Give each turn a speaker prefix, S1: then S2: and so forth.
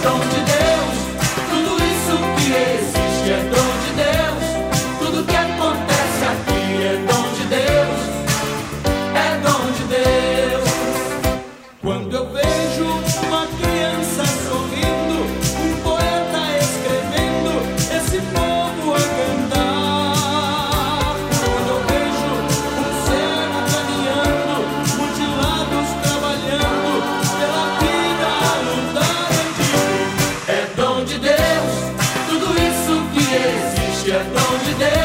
S1: dom de Deus. Tudo isso que existe é dom de Deus. Tudo que acontece aqui é dom de Deus. É dom de Deus. Quando eu vejo uma criança sorrindo, um poeta escrevendo, esse povo a cantar. Quando eu vejo um cego caminhando, mutilados trabalhando, pela vida a lutar, eu digo, é dom de Deus. Tudo isso que existe é dom de Deus.